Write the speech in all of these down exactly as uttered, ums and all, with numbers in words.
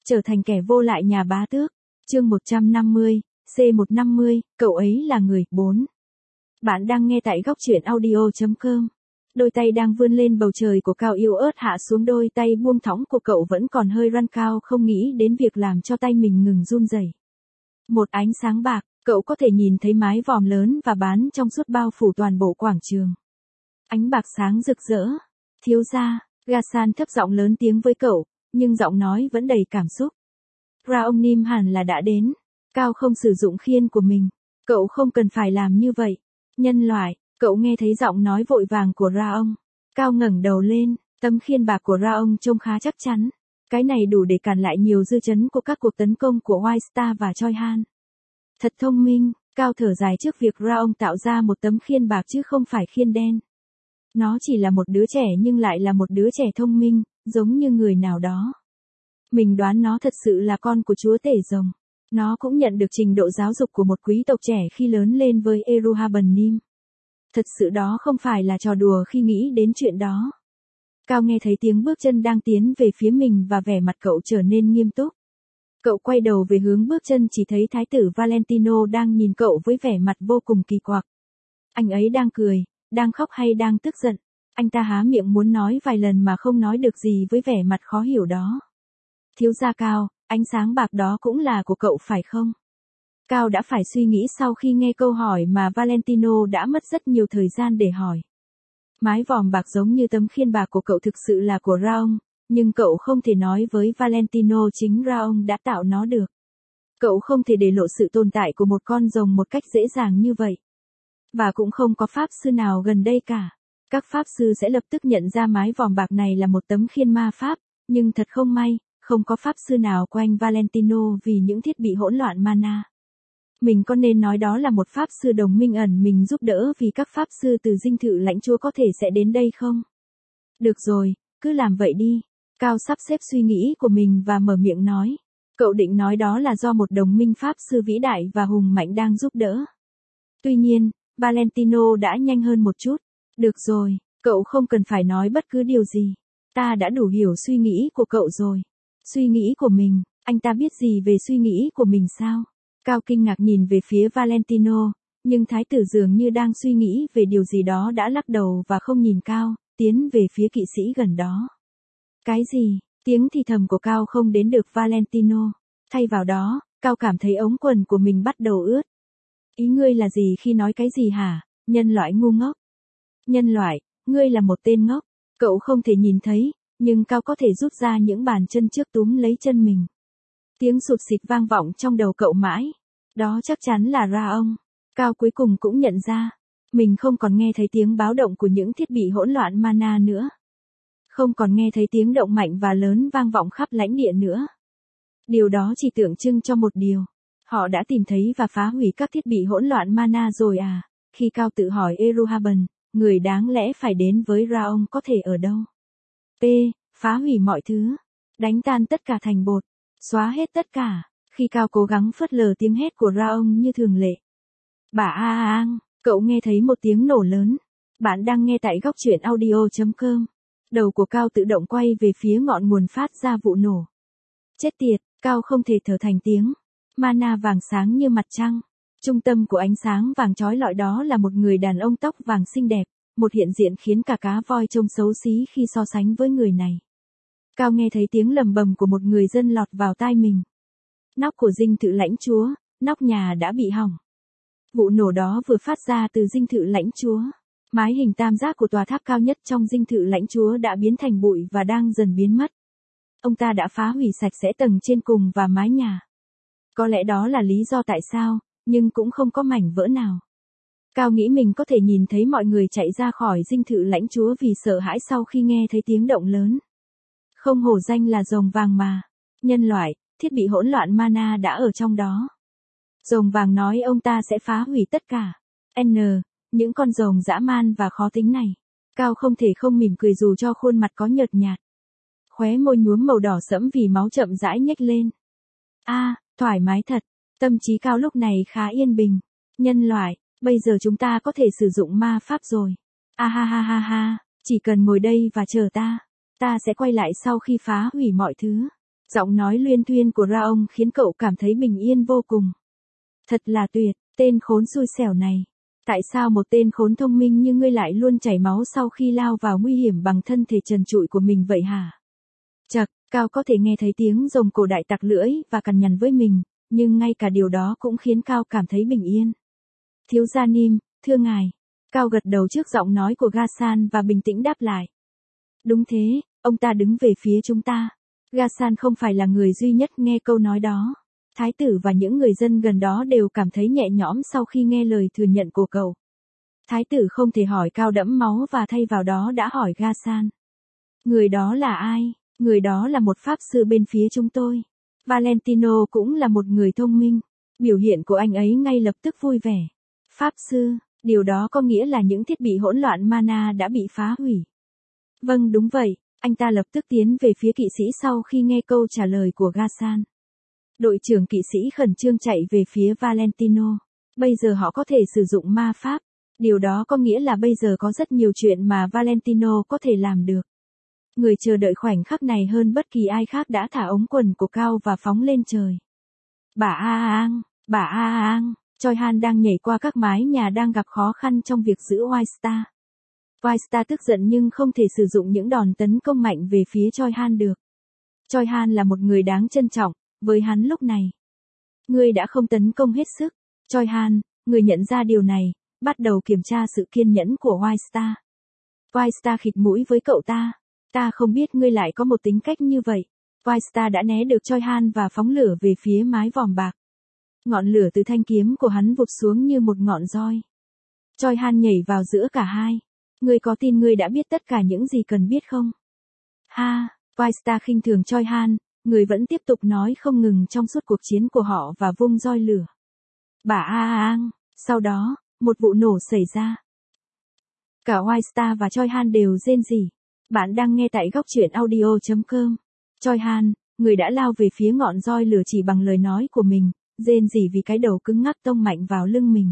Trở thành kẻ vô lại nhà bá tước. Chương một trăm năm mươi, C một trăm năm mươi, cậu ấy là người. bốn. Bạn đang nghe tại góc truyện audio chấm com. Đôi tay đang vươn lên bầu trời của Cao yếu ớt hạ xuống, đôi tay buông thõng của cậu vẫn còn hơi run. Cao không nghĩ đến việc làm cho tay mình ngừng run rẩy. Một ánh sáng bạc, cậu có thể nhìn thấy mái vòm lớn và bán trong suốt bao phủ toàn bộ quảng trường. Ánh bạc sáng rực rỡ. Thiếu gia, Ghassan thấp giọng lớn tiếng với cậu, nhưng giọng nói vẫn đầy cảm xúc. Raong Nim hẳn là đã đến. Cao không sử dụng khiên của mình. Cậu không cần phải làm như vậy. Nhân loại, cậu nghe thấy giọng nói vội vàng của Raong. Cao ngẩng đầu lên, tấm khiên bạc của Raong trông khá chắc chắn. Cái này đủ để cản lại nhiều dư chấn của các cuộc tấn công của White Star và Choi Han. Thật thông minh, Cao thở dài trước việc Raong tạo ra một tấm khiên bạc chứ không phải khiên đen. Nó chỉ là một đứa trẻ nhưng lại là một đứa trẻ thông minh, giống như người nào đó. Mình đoán nó thật sự là con của chúa tể rồng. Nó cũng nhận được trình độ giáo dục của một quý tộc trẻ khi lớn lên với Eruhaban Nim. Thật sự đó không phải là trò đùa khi nghĩ đến chuyện đó. Cao nghe thấy tiếng bước chân đang tiến về phía mình và vẻ mặt cậu trở nên nghiêm túc. Cậu quay đầu về hướng bước chân, chỉ thấy thái tử Valentino đang nhìn cậu với vẻ mặt vô cùng kỳ quặc. Anh ấy đang cười, đang khóc hay đang tức giận? Anh ta há miệng muốn nói vài lần mà không nói được gì với vẻ mặt khó hiểu đó. Thiếu gia Cao, ánh sáng bạc đó cũng là của cậu phải không? Cao đã phải suy nghĩ sau khi nghe câu hỏi mà Valentino đã mất rất nhiều thời gian để hỏi. Mái vòm bạc giống như tấm khiên bạc của cậu thực sự là của Raong, nhưng cậu không thể nói với Valentino chính Raong đã tạo nó được. Cậu không thể để lộ sự tồn tại của một con rồng một cách dễ dàng như vậy. Và cũng không có pháp sư nào gần đây cả. Các pháp sư sẽ lập tức nhận ra mái vòm bạc này là một tấm khiên ma pháp, nhưng thật không may, không có pháp sư nào quanh Valentino vì những thiết bị hỗn loạn mana. Mình có nên nói đó là một pháp sư đồng minh ẩn mình giúp đỡ vì các pháp sư từ dinh thự lãnh chúa có thể sẽ đến đây không? Được rồi, cứ làm vậy đi. Cao sắp xếp suy nghĩ của mình và mở miệng nói. Cậu định nói đó là do một đồng minh pháp sư vĩ đại và hùng mạnh đang giúp đỡ. Tuy nhiên, Valentino đã nhanh hơn một chút. Được rồi, cậu không cần phải nói bất cứ điều gì. Ta đã đủ hiểu suy nghĩ của cậu rồi. Suy nghĩ của mình, anh ta biết gì về suy nghĩ của mình sao? Cao kinh ngạc nhìn về phía Valentino, nhưng thái tử dường như đang suy nghĩ về điều gì đó đã lắc đầu và không nhìn Cao, tiến về phía kỵ sĩ gần đó. Cái gì? Tiếng thì thầm của Cao không đến được Valentino. Thay vào đó, Cao cảm thấy ống quần của mình bắt đầu ướt. Ý ngươi là gì khi nói cái gì hả, nhân loại ngu ngốc? Nhân loại, ngươi là một tên ngốc. Cậu không thể nhìn thấy, nhưng Cao có thể rút ra những bàn chân trước túm lấy chân mình. Tiếng sụt xịt vang vọng trong đầu cậu mãi. Đó chắc chắn là Raong. Cao cuối cùng cũng nhận ra. Mình không còn nghe thấy tiếng báo động của những thiết bị hỗn loạn mana nữa. Không còn nghe thấy tiếng động mạnh và lớn vang vọng khắp lãnh địa nữa. Điều đó chỉ tượng trưng cho một điều. Họ đã tìm thấy và phá hủy các thiết bị hỗn loạn mana rồi à? Khi Cao tự hỏi Eruhaban, người đáng lẽ phải đến với Raong có thể ở đâu? P. Phá hủy mọi thứ. Đánh tan tất cả thành bột. Xóa hết tất cả. Khi Cao cố gắng phớt lờ tiếng hét của Raong như thường lệ. Bà a a ang, cậu nghe thấy một tiếng nổ lớn. Bạn đang nghe tại góc truyện audio chấm com. Đầu của Cao tự động quay về phía ngọn nguồn phát ra vụ nổ. Chết tiệt, Cao không thể thở thành tiếng. Mana vàng sáng như mặt trăng. Trung tâm của ánh sáng vàng chói lọi đó là một người đàn ông tóc vàng xinh đẹp, một hiện diện khiến cả cá voi trông xấu xí khi so sánh với người này. Cao nghe thấy tiếng lầm bầm của một người dân lọt vào tai mình. Nóc của dinh thự lãnh chúa, nóc nhà đã bị hỏng. Vụ nổ đó vừa phát ra từ dinh thự lãnh chúa. Mái hình tam giác của tòa tháp cao nhất trong dinh thự lãnh chúa đã biến thành bụi và đang dần biến mất. Ông ta đã phá hủy sạch sẽ tầng trên cùng và mái nhà. Có lẽ đó là lý do tại sao, nhưng cũng không có mảnh vỡ nào. Cao nghĩ mình có thể nhìn thấy mọi người chạy ra khỏi dinh thự lãnh chúa vì sợ hãi sau khi nghe thấy tiếng động lớn. Không hổ danh là rồng vàng mà. Nhân loại, thiết bị hỗn loạn mana đã ở trong đó. Rồng vàng nói ông ta sẽ phá hủy tất cả. N. Những con rồng dã man và khó tính này. Cao không thể không mỉm cười dù cho khuôn mặt có nhợt nhạt. Khóe môi nhuốm màu đỏ sẫm vì máu chậm rãi nhếch lên. A, à, thoải mái thật. Tâm trí Cao lúc này khá yên bình. Nhân loại, bây giờ chúng ta có thể sử dụng ma pháp rồi. A ha ha ha ha, chỉ cần ngồi đây và chờ ta. Ta sẽ quay lại sau khi phá hủy mọi thứ. Giọng nói luyên thuyên của Raong khiến cậu cảm thấy bình yên vô cùng. Thật là tuyệt, tên khốn xui xẻo này. Tại sao một tên khốn thông minh như ngươi lại luôn chảy máu sau khi lao vào nguy hiểm bằng thân thể trần trụi của mình vậy hả? Chậc, Cao có thể nghe thấy tiếng rồng cổ đại tặc lưỡi và cằn nhằn với mình, nhưng ngay cả điều đó cũng khiến Cao cảm thấy bình yên. Thiếu gia Nim, thưa ngài. Cao gật đầu trước giọng nói của Ghassan và bình tĩnh đáp lại. Đúng thế, ông ta đứng về phía chúng ta. Ghassan không phải là người duy nhất nghe câu nói đó. Thái tử và những người dân gần đó đều cảm thấy nhẹ nhõm sau khi nghe lời thừa nhận của cậu. Thái tử không thể hỏi Cao đẫm máu và thay vào đó đã hỏi Ghassan. Người đó là ai? Người đó là một pháp sư bên phía chúng tôi. Valentino cũng là một người thông minh. Biểu hiện của anh ấy ngay lập tức vui vẻ. Pháp sư, điều đó có nghĩa là những thiết bị hỗn loạn mana đã bị phá hủy. Vâng đúng vậy, anh ta lập tức tiến về phía kỵ sĩ sau khi nghe câu trả lời của Ghassan. Đội trưởng kỵ sĩ khẩn trương chạy về phía Valentino. Bây giờ họ có thể sử dụng ma pháp. Điều đó có nghĩa là bây giờ có rất nhiều chuyện mà Valentino có thể làm được. Người chờ đợi khoảnh khắc này hơn bất kỳ ai khác đã thả ống quần của Cao và phóng lên trời. Bà A Ang, bà A Ang, Choi Han đang nhảy qua các mái nhà đang gặp khó khăn trong việc giữ White Star. White Star tức giận nhưng không thể sử dụng những đòn tấn công mạnh về phía Choi Han được. Choi Han là một người đáng trân trọng, với hắn lúc này. Ngươi đã không tấn công hết sức. Choi Han, người nhận ra điều này, bắt đầu kiểm tra sự kiên nhẫn của White Star. White Star khịt mũi với cậu ta. Ta không biết ngươi lại có một tính cách như vậy. White Star đã né được Choi Han và phóng lửa về phía mái vòm bạc. Ngọn lửa từ thanh kiếm của hắn vụt xuống như một ngọn roi. Choi Han nhảy vào giữa cả hai. Ngươi có tin ngươi đã biết tất cả những gì cần biết không? Ha, White Star khinh thường Choi Han, người vẫn tiếp tục nói không ngừng trong suốt cuộc chiến của họ và vung roi lửa. Bà A Ang, sau đó, một vụ nổ xảy ra. Cả White Star và Choi Han đều rên rỉ. Bạn đang nghe tại góc truyện audio chấm com. Choi Han, người đã lao về phía ngọn roi lửa chỉ bằng lời nói của mình, rên rỉ vì cái đầu cứng ngắc tông mạnh vào lưng mình.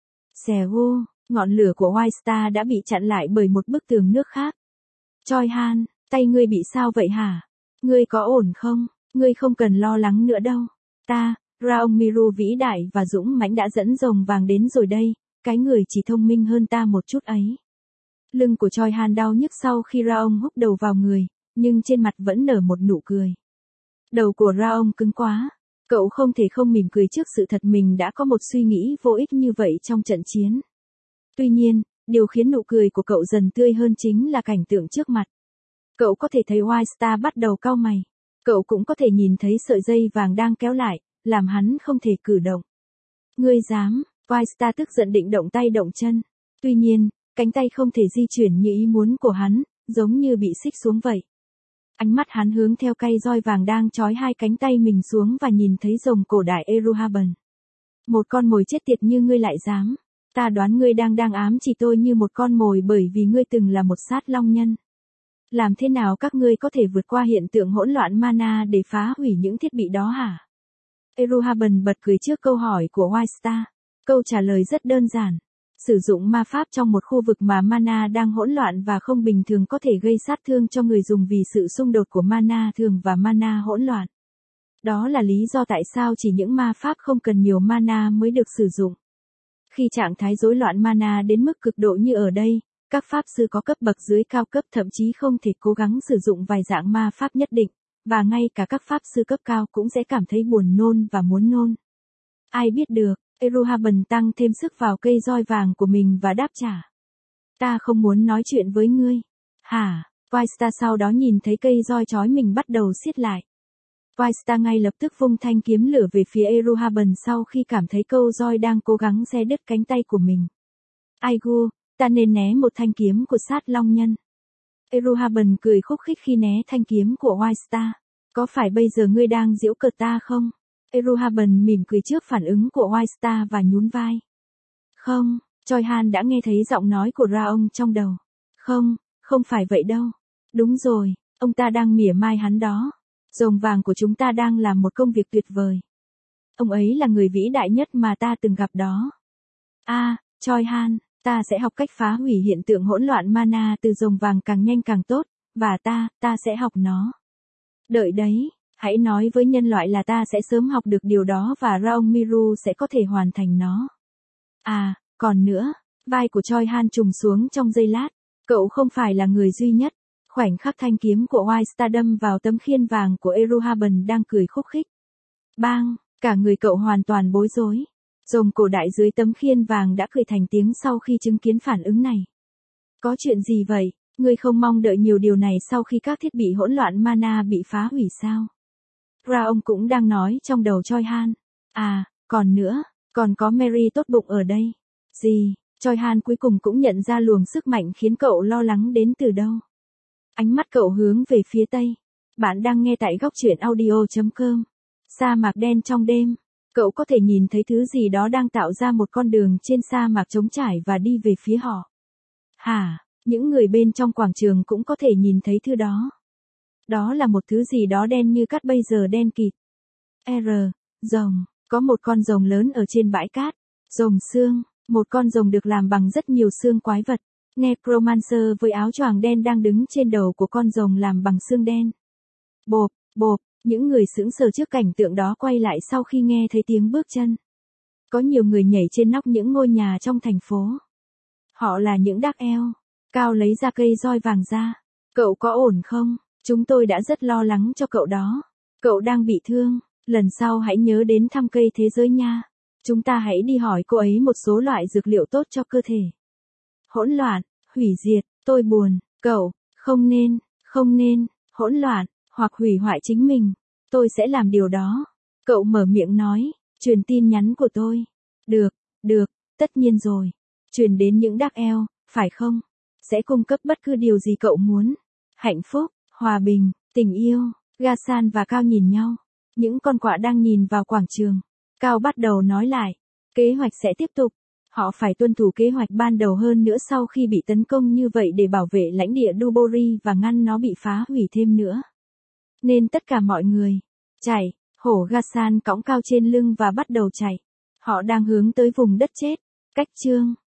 Xè vô, ngọn lửa của White Star đã bị chặn lại bởi một bức tường nước khác. Choi Han, tay ngươi bị sao vậy hả? Ngươi có ổn không? Ngươi không cần lo lắng nữa đâu. Ta, Raong Miru vĩ đại và dũng mãnh đã dẫn rồng vàng đến rồi đây, cái người chỉ thông minh hơn ta một chút ấy. Lưng của Choi Han đau nhức sau khi Raong húc đầu vào người, nhưng trên mặt vẫn nở một nụ cười. Đầu của Raong cứng quá. Cậu không thể không mỉm cười trước sự thật mình đã có một suy nghĩ vô ích như vậy trong trận chiến. Tuy nhiên, điều khiến nụ cười của cậu dần tươi hơn chính là cảnh tượng trước mặt. Cậu có thể thấy White Star bắt đầu cau mày. Cậu cũng có thể nhìn thấy sợi dây vàng đang kéo lại, làm hắn không thể cử động. Ngươi dám, White Star tức giận định động tay động chân. Tuy nhiên, cánh tay không thể di chuyển như ý muốn của hắn, giống như bị xích xuống vậy. Ánh mắt hắn hướng theo cây roi vàng đang trói hai cánh tay mình xuống và nhìn thấy rồng cổ đại Eruhaben. Một con mồi chết tiệt như ngươi lại dám. Ta đoán ngươi đang đang ám chỉ tôi như một con mồi bởi vì ngươi từng là một sát long nhân. Làm thế nào các ngươi có thể vượt qua hiện tượng hỗn loạn mana để phá hủy những thiết bị đó hả? Eruhaben bật cười trước câu hỏi của White Star. Câu trả lời rất đơn giản. Sử dụng ma pháp trong một khu vực mà mana đang hỗn loạn và không bình thường có thể gây sát thương cho người dùng vì sự xung đột của mana thường và mana hỗn loạn. Đó là lý do tại sao chỉ những ma pháp không cần nhiều mana mới được sử dụng. Khi trạng thái rối loạn mana đến mức cực độ như ở đây, các pháp sư có cấp bậc dưới cao cấp thậm chí không thể cố gắng sử dụng vài dạng ma pháp nhất định, và ngay cả các pháp sư cấp cao cũng sẽ cảm thấy buồn nôn và muốn nôn. Ai biết được, Eruhaben tăng thêm sức vào cây roi vàng của mình và đáp trả. Ta không muốn nói chuyện với ngươi. Hả? White Star sau đó nhìn thấy cây roi chói mình bắt đầu siết lại. White Star ngay lập tức vung thanh kiếm lửa về phía Eruhaben sau khi cảm thấy câu roi đang cố gắng xé đứt cánh tay của mình. Aigu, ta nên né một thanh kiếm của sát long nhân. Eruhaben cười khúc khích khi né thanh kiếm của White Star. Có phải bây giờ ngươi đang giễu cợt ta không? Eruhaben mỉm cười trước phản ứng của White Star và nhún vai. Không, Choi Han đã nghe thấy giọng nói của Raong trong đầu. Không, không phải vậy đâu. Đúng rồi, ông ta đang mỉa mai hắn đó. Rồng vàng của chúng ta đang làm một công việc tuyệt vời. Ông ấy là người vĩ đại nhất mà ta từng gặp đó. A, à, Choi Han, ta sẽ học cách phá hủy hiện tượng hỗn loạn mana từ rồng vàng càng nhanh càng tốt, và ta, ta sẽ học nó. Đợi đấy. Hãy nói với nhân loại là ta sẽ sớm học được điều đó và Raong Miru sẽ có thể hoàn thành nó. À, còn nữa, vai của Choi Han trùng xuống trong giây lát. Cậu không phải là người duy nhất. Khoảnh khắc thanh kiếm của White Star đâm vào tấm khiên vàng của Eruhaban đang cười khúc khích. Bang, cả người cậu hoàn toàn bối rối. Rồng cổ đại dưới tấm khiên vàng đã cười thành tiếng sau khi chứng kiến phản ứng này. Có chuyện gì vậy? Ngươi không mong đợi nhiều điều này sau khi các thiết bị hỗn loạn mana bị phá hủy sao? Raong cũng đang nói trong đầu Choi Han. À, còn nữa, còn có Mary tốt bụng ở đây. Gì? Choi Han cuối cùng cũng nhận ra luồng sức mạnh khiến cậu lo lắng đến từ đâu. Ánh mắt cậu hướng về phía tây. Bạn đang nghe tại góc truyện audio chấm com. Sa mạc đen trong đêm. Cậu có thể nhìn thấy thứ gì đó đang tạo ra một con đường trên sa mạc trống trải và đi về phía họ. Hả? Những người bên trong quảng trường cũng có thể nhìn thấy thứ đó. Đó là một thứ gì đó đen như cát bây giờ đen kịt. R. Rồng. Có một con rồng lớn ở trên bãi cát. Rồng xương. Một con rồng được làm bằng rất nhiều xương quái vật. Necromancer với áo choàng đen đang đứng trên đầu của con rồng làm bằng xương đen. Bộp, bộp, những người sững sờ trước cảnh tượng đó quay lại sau khi nghe thấy tiếng bước chân. Có nhiều người nhảy trên nóc những ngôi nhà trong thành phố. Họ là những Dark Elf. Cao lấy ra cây roi vàng ra. Cậu có ổn không? Chúng tôi đã rất lo lắng cho cậu đó. Cậu đang bị thương. Lần sau hãy nhớ đến thăm cây thế giới nha. Chúng ta hãy đi hỏi cô ấy một số loại dược liệu tốt cho cơ thể. Hỗn loạn, hủy diệt, tôi buồn, cậu, không nên, không nên, hỗn loạn, hoặc hủy hoại chính mình. Tôi sẽ làm điều đó. Cậu mở miệng nói, truyền tin nhắn của tôi. Được, được, tất nhiên rồi. Truyền đến những Dark Elf, phải không? Sẽ cung cấp bất cứ điều gì cậu muốn. Hạnh phúc, hòa bình, tình yêu. Gasan và Cao nhìn nhau. Những con quạ đang nhìn vào quảng trường. Cao bắt đầu nói lại. Kế hoạch sẽ tiếp tục. Họ phải tuân thủ kế hoạch ban đầu hơn nữa sau khi bị tấn công như vậy để bảo vệ lãnh địa Dubori và ngăn nó bị phá hủy thêm nữa. Nên tất cả mọi người, chạy, hổ Gasan cõng Cao trên lưng và bắt đầu chạy. Họ đang hướng tới vùng đất chết. Cách chương.